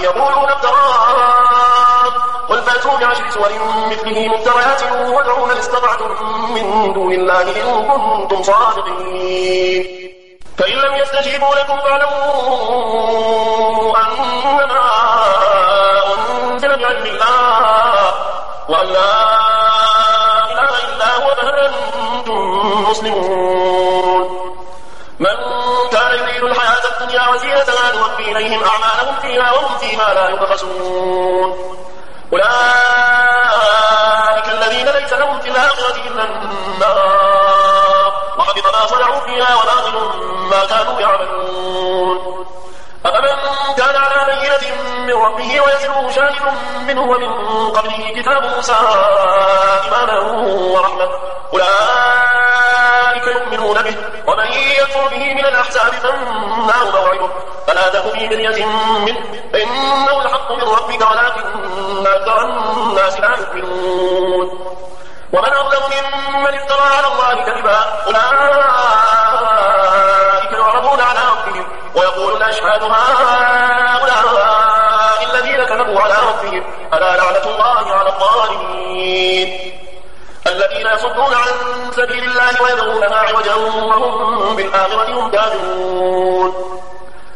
يقولون افتراه قل فأتوا بعشر سور مثله مفتريات وادعوا من استطعتم من دون الله إن كنتم صادقين فإن لم يستجيبوا لكم فاعلموا أنما أنزل بعلم الله وأن لا إله إلا هو فهل أنتم مسلمون من كان يريد الحياة الدنيا وزينتها نوفي إليهم أعمالهم فيها وهم فيها لا يبخسون أولئك الذين ليس لهم في الآخرة إلا النار وحبط ما صنعوا فيها وباطل ما كانوا يعملون أفمن كان على بينة من ربه ويتلوه شاهد منه ومن قبله كتاب موسى إماما ورحمة أولئك يؤمنون به ومن يكفر به من الأحزاب فالنار موعده فلا تك في مرية منه فإنه الحق من ربك ولكن أكثر الناس لا يؤمنون ومن أظلم ممن افترى على الله كذبا أولئك يعرضون على ربهم ويقول الأشهاد هؤلاء الذين كذبوا على ربهم ألا لعنة الله على الظالمين الذين يصدون عن سبيل الله ويبغونها عوجا وهم بالآخرة هم كافرون